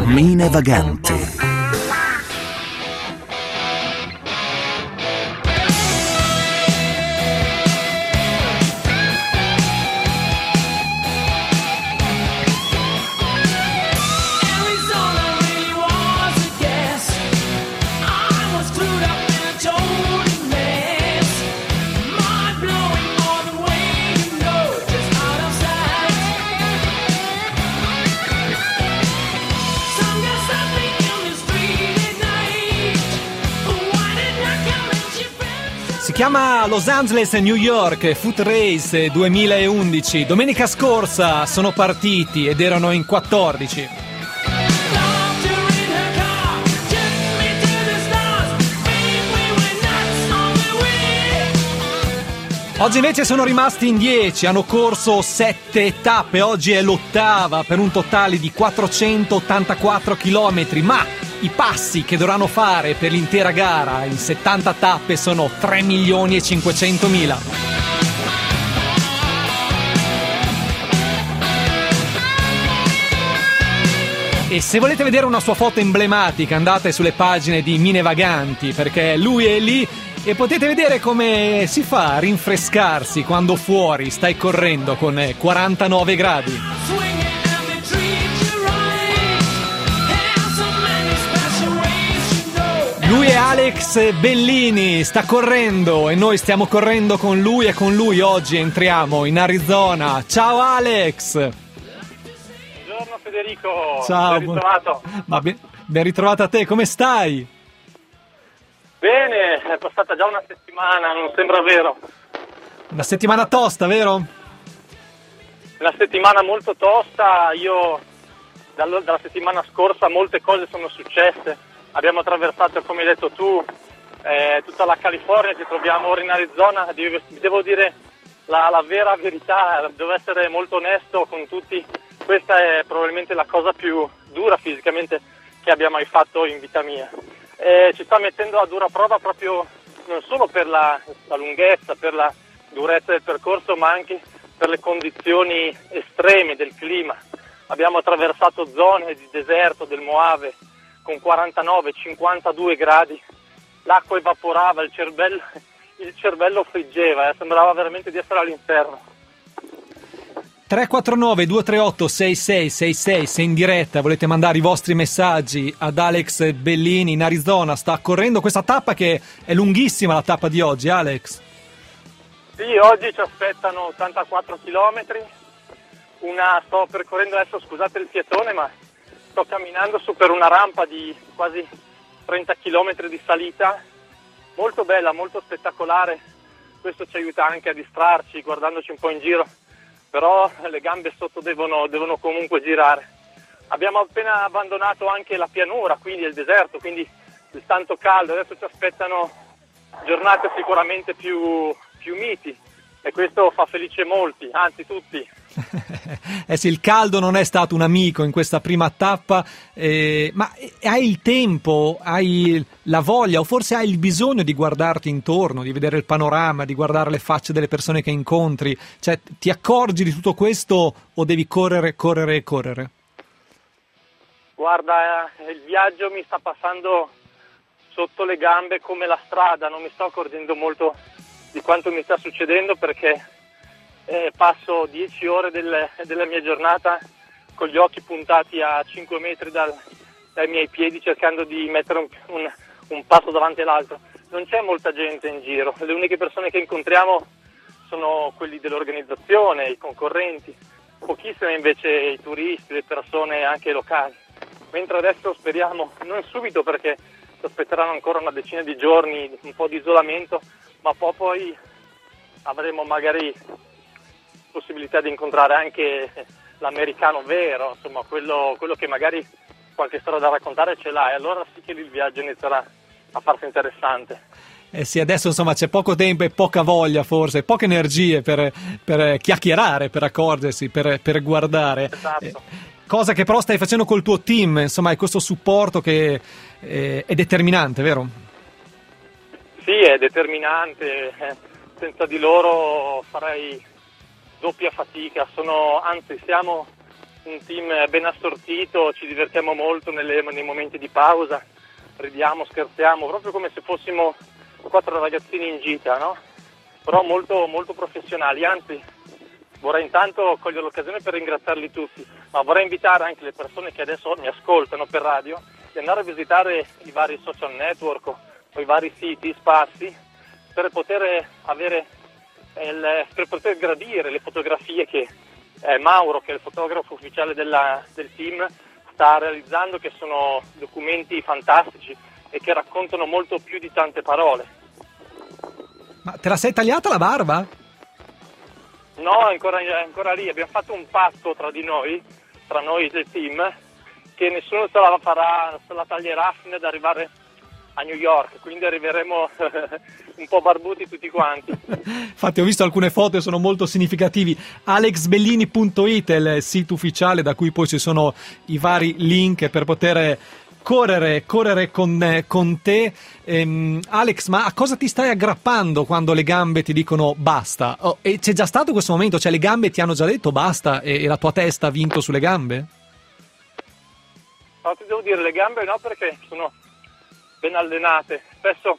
Mine Vaganti. Si chiama Los Angeles e New York Foot Race 2011. Domenica scorsa sono partiti ed erano in 14. Oggi invece sono rimasti in 10, hanno corso 7 tappe, oggi è l'ottava per un totale di 484 km, ma i passi che dovranno fare per l'intera gara in 70 tappe sono 3.500.000. E se volete vedere una sua foto emblematica andate sulle pagine di Mine Vaganti, perché lui è lì e potete vedere come si fa a rinfrescarsi quando fuori stai correndo con 49 gradi. Lui è Alex Bellini, sta correndo e noi stiamo correndo con lui e con lui oggi entriamo in Arizona. Ciao Alex! Buongiorno Federico, ciao, ben ritrovato. Ben ritrovato a te, come stai? Bene, è passata già una settimana, non sembra vero. Una settimana tosta, vero? Una settimana molto tosta, io dalla settimana scorsa molte cose sono successe. Abbiamo attraversato, come hai detto tu, tutta la California, ci troviamo ora in Arizona. Devo dire la vera verità, devo essere molto onesto con tutti, questa è probabilmente la cosa più dura fisicamente che abbia mai fatto in vita mia. Ci sta mettendo a dura prova proprio non solo per la lunghezza, per la durezza del percorso, ma anche per le condizioni estreme del clima. Abbiamo attraversato zone di deserto del Mojave con 49-52 gradi, l'acqua evaporava, il cervello friggeva, sembrava veramente di essere all'inferno. 349-238-6666, se in diretta volete mandare i vostri messaggi ad Alex Bellini in Arizona, sta correndo questa tappa che è lunghissima, la tappa di oggi, Alex. Sì, oggi ci aspettano 84 chilometri, sto percorrendo adesso, scusate il fiatone, ma sto camminando su per una rampa di quasi 30 km di salita, molto bella, molto spettacolare, questo ci aiuta anche a distrarci guardandoci un po' in giro, però le gambe sotto devono comunque girare. Abbiamo appena abbandonato anche la pianura, quindi il deserto, quindi il tanto caldo, adesso ci aspettano giornate sicuramente più miti e questo fa felice molti, anzi tutti. Eh sì, il caldo non è stato un amico in questa prima tappa, ma hai il tempo, hai la voglia o forse hai il bisogno di guardarti intorno, di vedere il panorama, di guardare le facce delle persone che incontri, cioè ti accorgi di tutto questo o devi correre? Guarda, il viaggio mi sta passando sotto le gambe come la strada, non mi sto accorgendo molto di quanto mi sta succedendo perché passo 10 ore della mia giornata con gli occhi puntati a 5 metri dai miei piedi cercando di mettere un passo davanti all'altro. Non c'è molta gente in giro, le uniche persone che incontriamo sono quelli dell'organizzazione, i concorrenti, pochissime invece i turisti, le persone anche locali. Mentre adesso speriamo, non subito perché ci aspetteranno ancora una decina di giorni, un po' di isolamento, ma poi avremo magari possibilità di incontrare anche l'americano vero, insomma quello che magari qualche storia da raccontare ce l'ha, e allora sì che il viaggio inizierà a farsi interessante. Eh sì, adesso insomma c'è poco tempo e poca voglia forse, poche energie per chiacchierare, per accorgersi, per guardare. Esatto. Cosa che però stai facendo col tuo team, insomma hai questo supporto che è determinante, vero? Sì, è determinante, senza di loro farei doppia fatica, siamo un team ben assortito, ci divertiamo molto nei momenti di pausa, ridiamo, scherziamo, proprio come se fossimo 4 ragazzini in gita, no? Però molto, molto professionali, anzi vorrei intanto cogliere l'occasione per ringraziarli tutti, ma vorrei invitare anche le persone che adesso mi ascoltano per radio di andare a visitare i vari social network o i vari siti sparsi per poter per poter gradire le fotografie che Mauro, che è il fotografo ufficiale del team, sta realizzando, che sono documenti fantastici e che raccontano molto più di tante parole. Ma te la sei tagliata la barba? No, è ancora lì. Abbiamo fatto un patto tra noi del team, che nessuno se la taglierà fino ad arrivare a New York, quindi arriveremo un po' barbuti tutti quanti. Infatti ho visto alcune foto e sono molto significativi. alexbellini.it è il sito ufficiale, da cui poi ci sono i vari link per poter correre con te. Alex, ma a cosa ti stai aggrappando quando le gambe ti dicono basta? E c'è già stato questo momento? Cioè le gambe ti hanno già detto basta e la tua testa ha vinto sulle gambe? No, ti devo dire, le gambe no, perché sono ben allenate. Spesso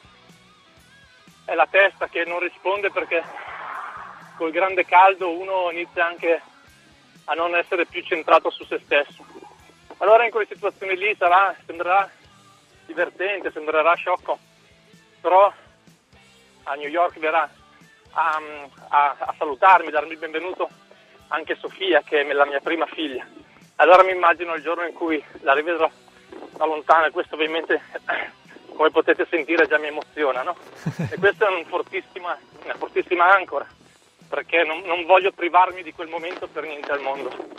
è la testa che non risponde, perché col grande caldo uno inizia anche a non essere più centrato su se stesso. Allora in quelle situazioni lì sembrerà divertente, sembrerà sciocco, però a New York verrà a salutarmi, darmi il benvenuto anche Sofia, che è la mia prima figlia. Allora mi immagino il giorno in cui la rivedrò da lontano, e questo ovviamente, come potete sentire, già mi emoziona, no? E questa è una fortissima ancora, perché non voglio privarmi di quel momento per niente al mondo.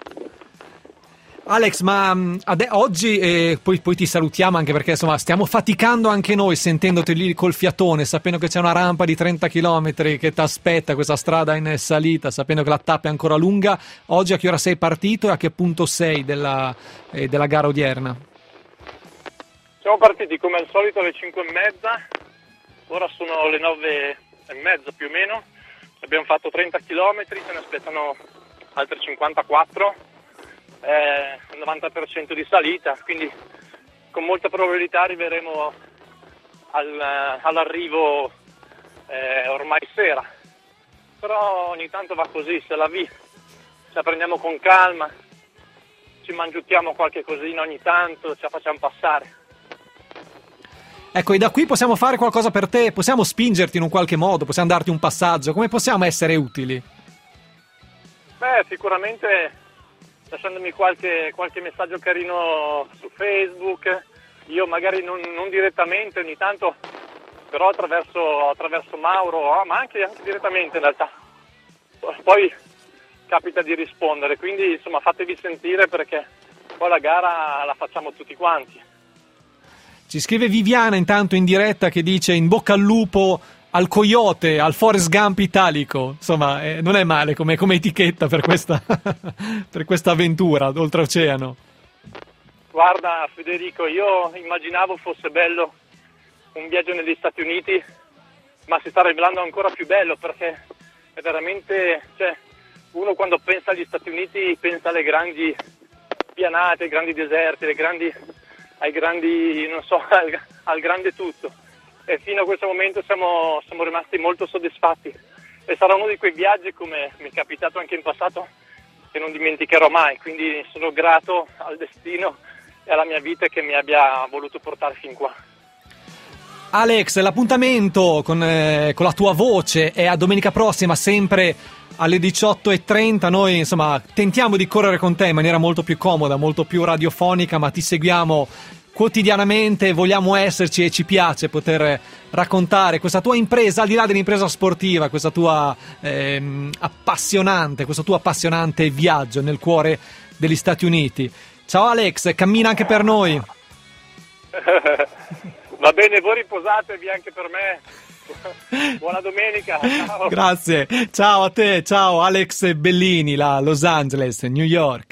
Alex, ma oggi poi ti salutiamo, anche perché insomma stiamo faticando anche noi sentendoti lì col fiatone, sapendo che c'è una rampa di 30 km che ti aspetta, questa strada in salita, sapendo che la tappa è ancora lunga. Oggi a che ora sei partito e a che punto sei della gara odierna? Siamo partiti come al solito alle 5:30, ora sono le 9:30 più o meno, abbiamo fatto 30 km, se ne aspettano altri 54. 90% di salita, quindi con molta probabilità arriveremo all'arrivo ormai sera, però ogni tanto va così, se la prendiamo con calma, ci mangiutiamo qualche cosina ogni tanto, ce la facciamo passare. Ecco, e da qui possiamo fare qualcosa per te, possiamo spingerti in un qualche modo, possiamo darti un passaggio, come possiamo essere utili? Beh, sicuramente lasciandomi qualche messaggio carino su Facebook, io magari non direttamente ogni tanto, però attraverso Mauro, ma anche direttamente in realtà. Poi capita di rispondere, quindi insomma fatevi sentire, perché poi la gara la facciamo tutti quanti. Ci scrive Viviana intanto in diretta, che dice in bocca al lupo al Coyote, al Forrest Gump italico. Insomma, non è male come etichetta per questa per questa avventura d'oltreoceano. Guarda Federico, io immaginavo fosse bello un viaggio negli Stati Uniti, ma si sta rivelando ancora più bello, perché è veramente, cioè, uno quando pensa agli Stati Uniti pensa alle grandi pianate, ai grandi deserti, ai grandi, non so, al grande tutto. E fino a questo momento siamo rimasti molto soddisfatti, e sarà uno di quei viaggi, come mi è capitato anche in passato, che non dimenticherò mai, quindi sono grato al destino e alla mia vita che mi abbia voluto portare fin qua. Alex, l'appuntamento con la tua voce è a domenica prossima, sempre alle 18:30. Noi insomma tentiamo di correre con te in maniera molto più comoda, molto più radiofonica, ma ti seguiamo quotidianamente, vogliamo esserci e ci piace poter raccontare questa tua impresa, al di là dell'impresa sportiva, questa tua questo tuo appassionante viaggio nel cuore degli Stati Uniti. Ciao Alex, cammina anche per noi. Va bene, voi riposatevi anche per me. Buona domenica. Ciao. Grazie, ciao a te, ciao Alex Bellini, Los Angeles, New York.